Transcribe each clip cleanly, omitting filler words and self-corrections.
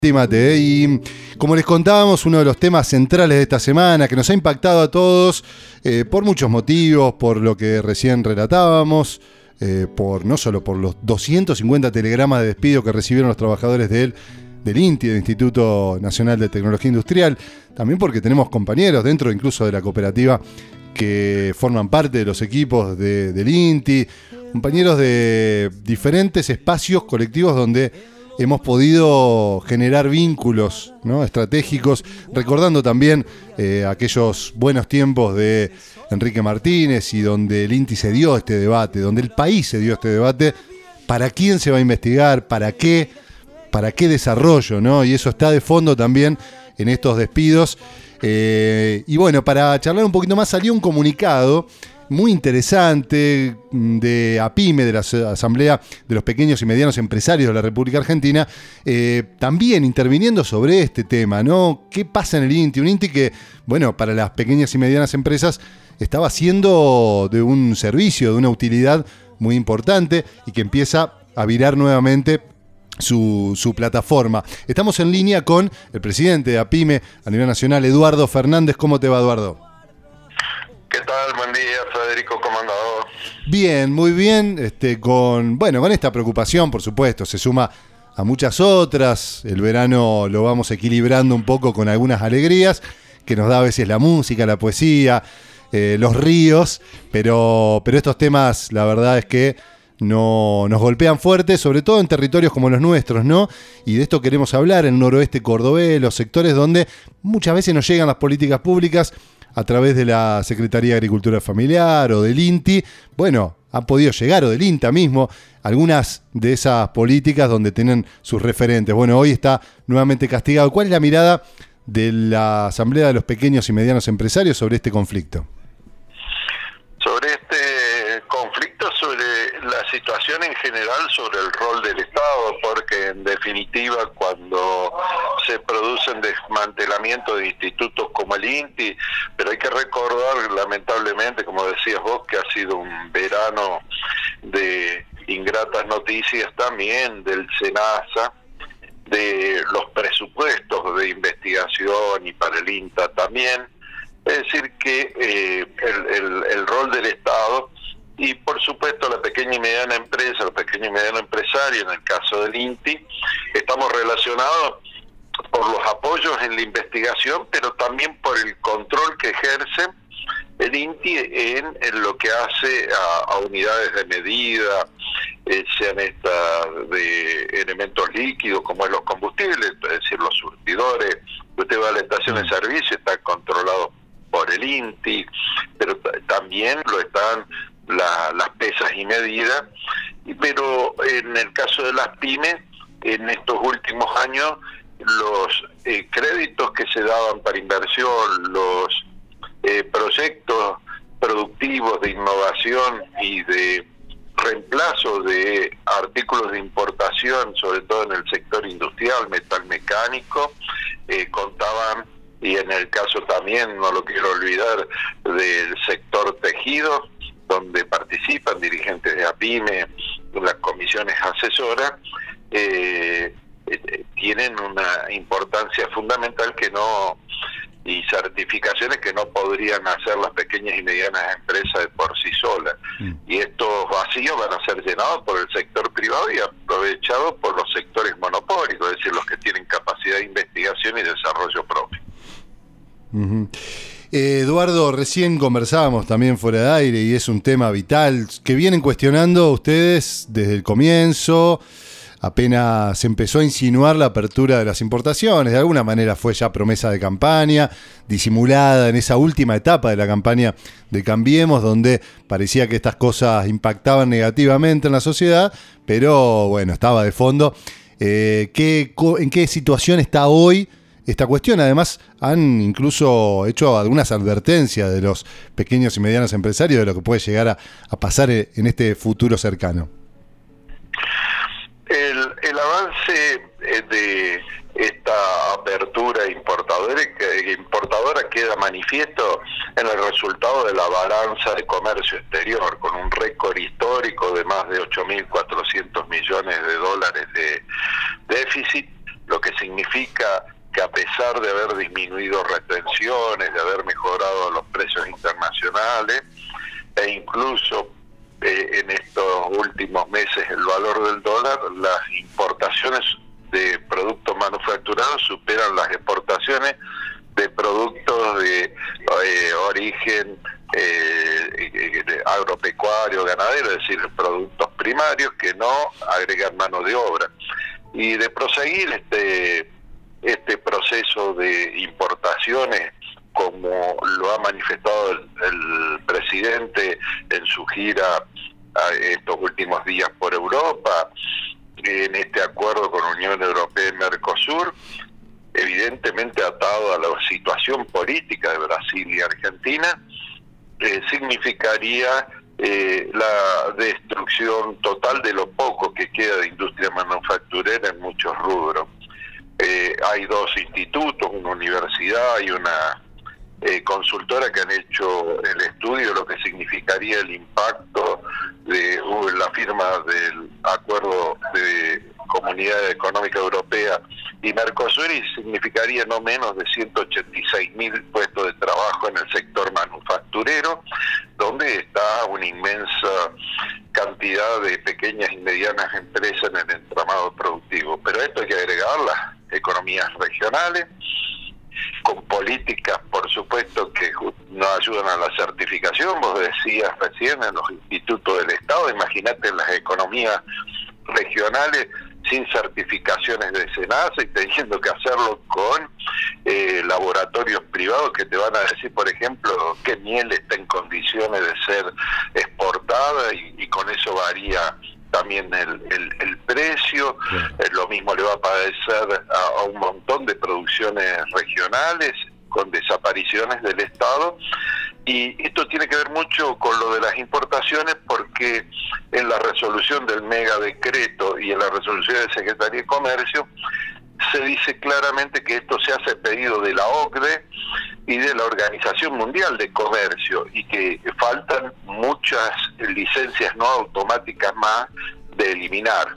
Mate, y como les contábamos, uno de los temas centrales de esta semana que nos ha impactado a todos por muchos motivos, por lo que recién relatábamos, no solo por los 250 telegramas de despido que recibieron los trabajadores del INTI, del Instituto Nacional de Tecnología Industrial, también porque tenemos compañeros dentro incluso de la cooperativa que forman parte de los equipos del INTI, compañeros de diferentes espacios colectivos donde hemos podido generar vínculos, ¿no?, estratégicos, recordando también aquellos buenos tiempos de Enrique Martínez y donde el INTI se dio este debate, donde el país se dio este debate, ¿para quién se va a investigar? ¿Para qué desarrollo? ¿No? Y eso está de fondo también en estos despidos. Y bueno, para charlar un poquito más salió un comunicado muy interesante de APIME, de la Asamblea de los Pequeños y Medianos Empresarios de la República Argentina, también interviniendo sobre este tema, ¿no? ¿Qué pasa en el INTI? Un INTI que, bueno, para las pequeñas y medianas empresas estaba siendo de un servicio, de una utilidad muy importante y que empieza a virar nuevamente su plataforma. Estamos en línea con el presidente de APIME a nivel nacional, Eduardo Fernández. ¿Cómo te va, Eduardo? ¿Qué tal? Buen día, Federico, ¿cómo andás? Bien, muy bien, con esta preocupación, por supuesto, se suma a muchas otras. El verano lo vamos equilibrando un poco con algunas alegrías que nos da a veces la música, la poesía, los ríos, pero estos temas, la verdad es que nos golpean fuerte, sobre todo en territorios como los nuestros, ¿no? Y de esto queremos hablar, en el noroeste cordobés, los sectores donde muchas veces nos llegan las políticas públicas a través de la Secretaría de Agricultura Familiar o del INTI. Bueno, han podido llegar, o del INTA mismo, algunas de esas políticas donde tienen sus referentes. Bueno, hoy está nuevamente castigado. ¿Cuál es la mirada de la Asamblea de los Pequeños y Medianos Empresarios sobre este conflicto? Sobre este conflicto, sobre la situación en general, sobre el rol del Estado, porque en definitiva cuando se producen desmantelamientos de institutos como el INTI, pero hay que recordar lamentablemente, como decías vos, que ha sido un verano de ingratas noticias también del SENASA, de los presupuestos de investigación y para el INTA también. Es decir que el rol del Estado y por supuesto la pequeña y mediana empresa, los pequeños y medianos empresarios, en el caso del INTI, estamos relacionados por los apoyos en la investigación, pero también por el control que ejerce el INTI en lo que hace a unidades de medida, sean estas de elementos líquidos como es los combustibles, es decir, los surtidores. Usted va a la estación de servicio, está controlado por el INTI, pero también lo están las pesas y medidas. Pero en el caso de las pymes, en estos últimos años, los créditos que se daban para inversión, los proyectos productivos de innovación y de reemplazo de artículos de importación, sobre todo en el sector industrial, metalmecánico, contaban, y en el caso también, no lo quiero olvidar, del sector tejido, donde participan dirigentes de APIME, las comisiones asesoras, tienen una importancia fundamental y certificaciones que no podrían hacer las pequeñas y medianas empresas de por sí solas. Y estos vacíos van a ser llenados por el sector privado y aprovechados por los sectores monopólicos, es decir, los que tienen capacidad de investigación y desarrollo propio. Uh-huh. Eduardo, recién conversábamos también fuera de aire y es un tema vital que vienen cuestionando ustedes desde el comienzo. Apenas se empezó a insinuar la apertura de las importaciones, de alguna manera fue ya promesa de campaña, disimulada en esa última etapa de la campaña de Cambiemos, donde parecía que estas cosas impactaban negativamente en la sociedad, pero bueno, estaba de fondo. ¿En qué situación está hoy esta cuestión? Además, han incluso hecho algunas advertencias de los pequeños y medianos empresarios de lo que puede llegar a pasar en este futuro cercano. El avance de esta apertura importadora queda manifiesto en el resultado de la balanza de comercio exterior, con un récord histórico de más de 8.400 millones de dólares de déficit, lo que significa que a pesar de haber disminuido retenciones, de haber mejorado los precios internacionales, e incluso en estos últimos meses el valor del dólar, las importaciones de productos manufacturados superan las exportaciones de productos de origen agropecuario, ganadero, es decir, productos primarios que no agregan mano de obra. Y de proseguir este proceso de importaciones, como lo ha manifestado el presidente en su gira estos últimos días por Europa, en este acuerdo con Unión Europea y Mercosur, evidentemente atado a la situación política de Brasil y Argentina, significaría la destrucción total de lo poco que queda de industria manufacturera en muchos rubros. Hay dos institutos, una universidad y una consultora que han hecho el estudio de lo que significaría el impacto de la firma del Acuerdo de Comunidad Económica Europea y Mercosur, y significaría no menos de 186.000 puestos de trabajo en el sector manufacturero, donde está una inmensa cantidad de pequeñas y medianas empresas en el entramado productivo. Pero a esto hay que agregar las economías regionales, con políticas, por supuesto, que nos ayudan a la certificación. Vos decías recién en los institutos del Estado, imagínate en las economías regionales sin certificaciones de SENASA y teniendo que hacerlo con laboratorios privados que te van a decir, por ejemplo, qué miel está en condiciones de ser exportada, y con eso varía también el precio. Lo mismo le va a padecer a un montón de producciones regionales con desapariciones del Estado. Y esto tiene que ver mucho con lo de las importaciones, porque en la resolución del mega decreto y en la resolución de Secretaría de Comercio se dice claramente que esto se hace a pedido de la OCDE y de la Organización Mundial de Comercio, y que faltan muchas licencias no automáticas más de eliminar,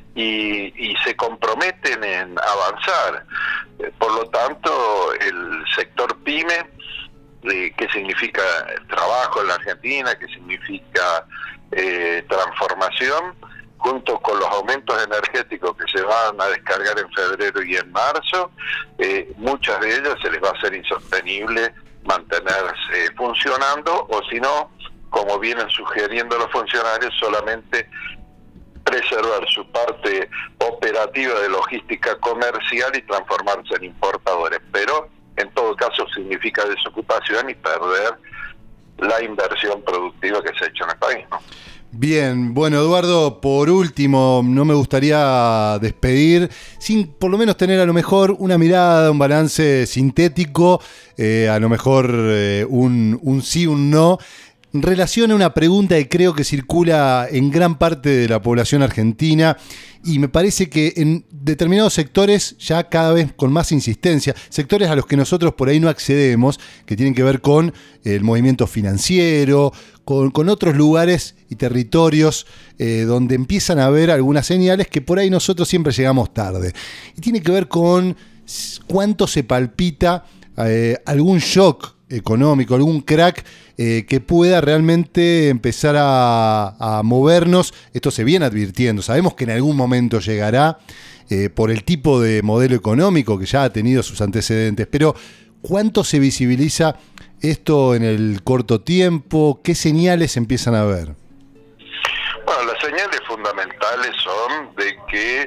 y se comprometen en avanzar. Por lo tanto, el sector PYME, que significa trabajo en la Argentina, que significa transformación, junto con los aumentos energéticos que se van a descargar en febrero y en marzo, muchas de ellas se les va a hacer insostenible mantenerse funcionando, o si no, como vienen sugiriendo los funcionarios, solamente preservar su parte operativa de logística comercial y transformarse en importadores. Pero en todo caso significa desocupación y perder la inversión productiva que se ha hecho en el país, ¿no? Bien, bueno, Eduardo, por último, no me gustaría despedir sin por lo menos tener a lo mejor una mirada, un balance sintético, a lo mejor un sí, un no, en relación a una pregunta que creo que circula en gran parte de la población argentina, y me parece que en determinados sectores ya cada vez con más insistencia, sectores a los que nosotros por ahí no accedemos, que tienen que ver con el movimiento financiero, con otros lugares y territorios donde empiezan a haber algunas señales que por ahí nosotros siempre llegamos tarde. Y tiene que ver con cuánto se palpita algún shock económico, algún crack que pueda realmente empezar a movernos. Esto se viene advirtiendo, sabemos que en algún momento llegará por el tipo de modelo económico que ya ha tenido sus antecedentes, pero ¿cuánto se visibiliza esto en el corto tiempo? ¿Qué señales empiezan a ver? Bueno, las señales fundamentales son de que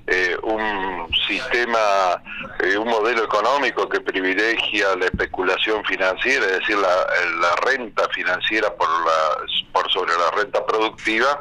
un sistema, un modelo económico que privilegia la especulación financiera, es decir, la renta financiera por sobre la renta productiva,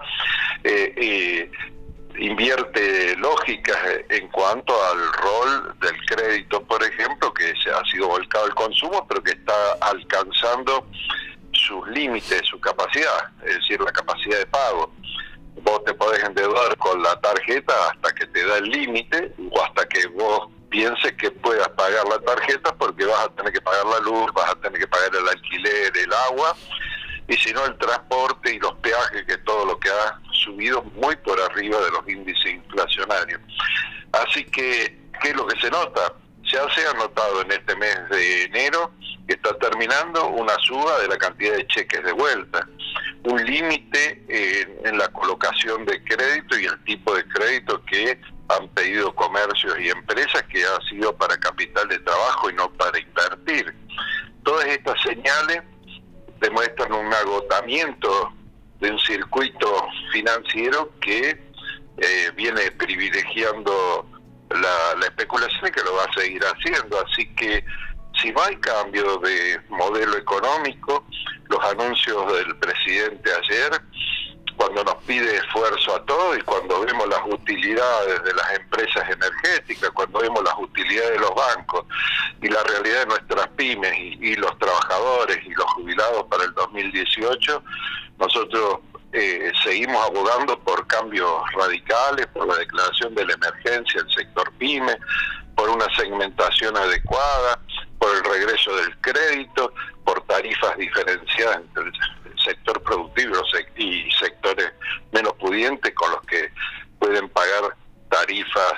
invierte lógicas en cuanto al rol del crédito, por ejemplo, que se ha sido volcado al consumo, pero que está alcanzando sus límites, su capacidad, es decir, la capacidad de pago. Vos te podés endeudar con la tarjeta hasta que te da el límite, o hasta que vos pienses que puedas pagar la tarjeta, porque vas a tener que pagar la luz, vas a tener que pagar el alquiler, el agua, y si no el transporte y los peajes, que todo lo que ha subido muy por arriba de los índices inflacionarios. Así que ¿qué es lo que se nota? Ya se ha notado en este mes de enero, que está terminando, una suba de la cantidad de cheques de vuelta, un límite en la colocación de crédito y el tipo de crédito que han pedido comercios y empresas, que ha sido para capital de trabajo y no para invertir. Todas estas señales demuestran un agotamiento de un circuito financiero que viene privilegiando la especulación, y que lo va a seguir haciendo. Así que si no hay cambio de modelo económico, los anuncios del presidente ayer, cuando nos pide esfuerzo a todos, y cuando vemos las utilidades de las empresas energéticas, cuando vemos las utilidades de los bancos y la realidad de nuestras pymes y los trabajadores y los jubilados para el 2018, nosotros seguimos abogando por cambios radicales, por la declaración de la emergencia del sector pyme, por una segmentación adecuada, por el regreso del crédito, por tarifas diferenciadas entre el sector productivo y sectores menos pudientes, con los que pueden pagar tarifas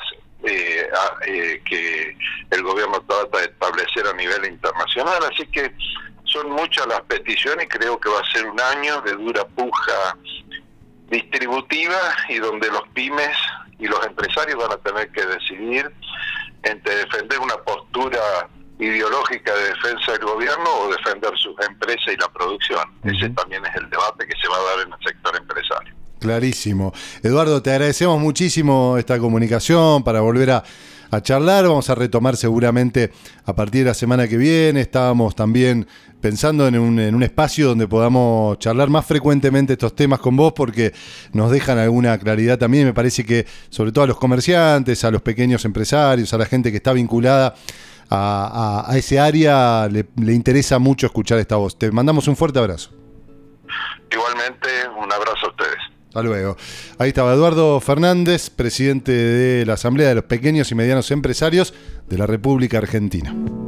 que el gobierno trata de establecer a nivel internacional. Así que son muchas las peticiones, y creo que va a ser un año de dura puja distributiva, y donde los pymes y los empresarios van a tener que decidir entre defender una postura ideológica de defensa del gobierno o defender sus empresas y la producción. Ese también es el debate que se va a dar en el sector empresario. Clarísimo. Eduardo, te agradecemos muchísimo esta comunicación para volver a charlar. Vamos a retomar seguramente a partir de la semana que viene. Estábamos también pensando en un espacio donde podamos charlar más frecuentemente estos temas con vos, porque nos dejan alguna claridad también. Me parece que sobre todo a los comerciantes, a los pequeños empresarios, a la gente que está vinculada a ese área, le interesa mucho escuchar esta voz. Te mandamos un fuerte abrazo. Igualmente, un abrazo a ustedes. Hasta luego. Ahí estaba Eduardo Fernández, presidente de la Asamblea de los Pequeños y Medianos Empresarios de la República Argentina.